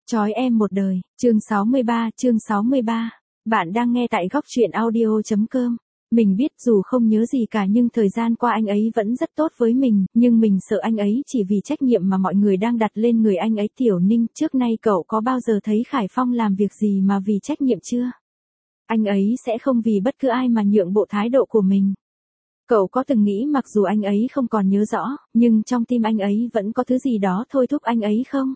Chói em một đời, chương 63. Bạn đang nghe tại góc truyện audio.com. Mình biết dù không nhớ gì cả nhưng thời gian qua anh ấy vẫn rất tốt với mình, nhưng mình sợ anh ấy chỉ vì trách nhiệm mà mọi người đang đặt lên người anh ấy. Tiểu Ninh, trước nay cậu có bao giờ thấy Khải Phong làm việc gì mà vì trách nhiệm chưa? Anh ấy sẽ không vì bất cứ ai mà nhượng bộ thái độ của mình. Cậu có từng nghĩ mặc dù anh ấy không còn nhớ rõ, nhưng trong tim anh ấy vẫn có thứ gì đó thôi thúc anh ấy không?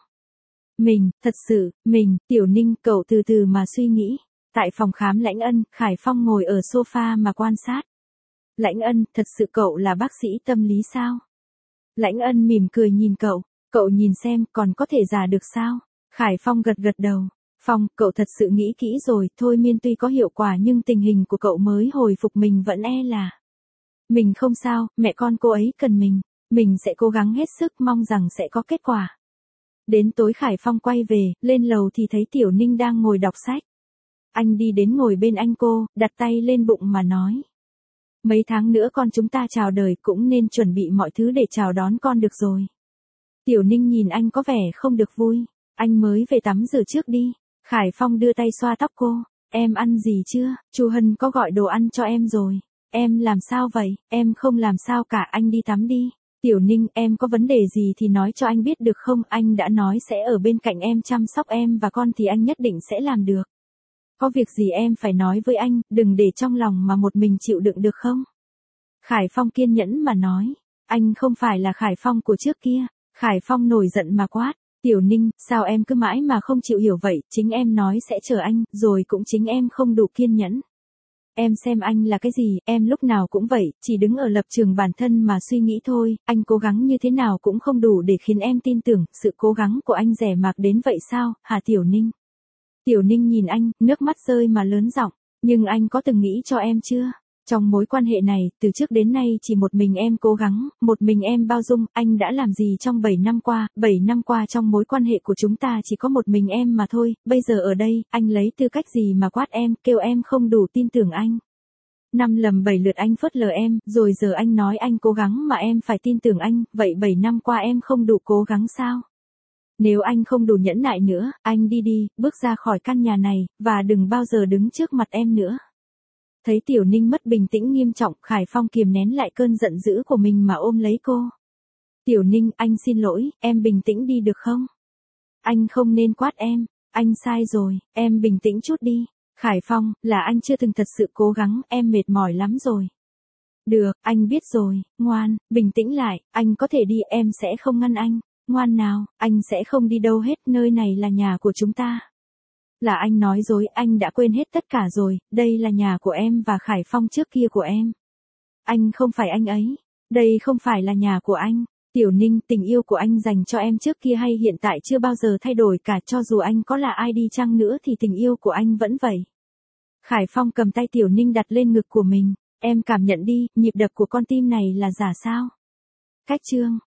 Tiểu Ninh, cậu từ từ mà suy nghĩ. Tại phòng khám Lãnh Ân, Khải Phong ngồi ở sofa mà quan sát. Lãnh Ân, thật sự cậu là bác sĩ tâm lý sao? Lãnh Ân mỉm cười nhìn cậu nhìn xem còn có thể giả được sao? Khải Phong gật gật đầu. Phong, cậu thật sự nghĩ kỹ rồi, thôi miên tuy có hiệu quả nhưng tình hình của cậu mới hồi phục mình vẫn e là. Mình không sao, mẹ con cô ấy cần mình sẽ cố gắng hết sức mong rằng sẽ có kết quả. Đến tối Khải Phong quay về, lên lầu thì thấy Tiểu Ninh đang ngồi đọc sách. Anh đi đến ngồi bên anh cô, đặt tay lên bụng mà nói. Mấy tháng nữa con chúng ta chào đời cũng nên chuẩn bị mọi thứ để chào đón con được rồi. Tiểu Ninh nhìn anh có vẻ không được vui. Anh mới về tắm rửa trước đi. Khải Phong đưa tay xoa tóc cô. Em ăn gì chưa? Chu Hân có gọi đồ ăn cho em rồi. Em làm sao vậy? Em không làm sao cả, anh đi tắm đi. Tiểu Ninh, em có vấn đề gì thì nói cho anh biết được không? Anh đã nói sẽ ở bên cạnh em chăm sóc em và con thì anh nhất định sẽ làm được. Có việc gì em phải nói với anh, đừng để trong lòng mà một mình chịu đựng được không? Khải Phong kiên nhẫn mà nói. Anh không phải là Khải Phong của trước kia. Khải Phong nổi giận mà quát. Tiểu Ninh, sao em cứ mãi mà không chịu hiểu vậy? Chính em nói sẽ chờ anh, rồi cũng chính em không đủ kiên nhẫn. Em xem anh là cái gì, em lúc nào cũng vậy, chỉ đứng ở lập trường bản thân mà suy nghĩ thôi, anh cố gắng như thế nào cũng không đủ để khiến em tin tưởng, sự cố gắng của anh rẻ mạt đến vậy sao, hả Tiểu Ninh? Tiểu Ninh nhìn anh, nước mắt rơi mà lớn giọng, nhưng anh có từng nghĩ cho em chưa? Trong mối quan hệ này, từ trước đến nay chỉ một mình em cố gắng, một mình em bao dung, anh đã làm gì trong 7 năm qua, 7 năm qua trong mối quan hệ của chúng ta chỉ có một mình em mà thôi, bây giờ ở đây, anh lấy tư cách gì mà quát em, kêu em không đủ tin tưởng anh. 5 lầm 7 lượt anh phớt lờ em, rồi giờ anh nói anh cố gắng mà em phải tin tưởng anh, vậy 7 năm qua em không đủ cố gắng sao? Nếu anh không đủ nhẫn nại nữa, anh đi, bước ra khỏi căn nhà này, và đừng bao giờ đứng trước mặt em nữa. Thấy Tiểu Ninh mất bình tĩnh nghiêm trọng, Khải Phong kiềm nén lại cơn giận dữ của mình mà ôm lấy cô. Tiểu Ninh, anh xin lỗi, em bình tĩnh đi được không? Anh không nên quát em, anh sai rồi, em bình tĩnh chút đi. Khải Phong, là anh chưa từng thật sự cố gắng, em mệt mỏi lắm rồi. Được, anh biết rồi, ngoan, bình tĩnh lại, anh có thể đi, em sẽ không ngăn anh. Ngoan nào, anh sẽ không đi đâu hết, nơi này là nhà của chúng ta. Là anh nói dối, anh đã quên hết tất cả rồi, đây là nhà của em và Khải Phong trước kia của em. Anh không phải anh ấy, đây không phải là nhà của anh. Tiểu Ninh, tình yêu của anh dành cho em trước kia hay hiện tại chưa bao giờ thay đổi cả, cho dù anh có là ai đi chăng nữa thì tình yêu của anh vẫn vậy. Khải Phong cầm tay Tiểu Ninh đặt lên ngực của mình, em cảm nhận đi, nhịp đập của con tim này là giả sao? Cách chương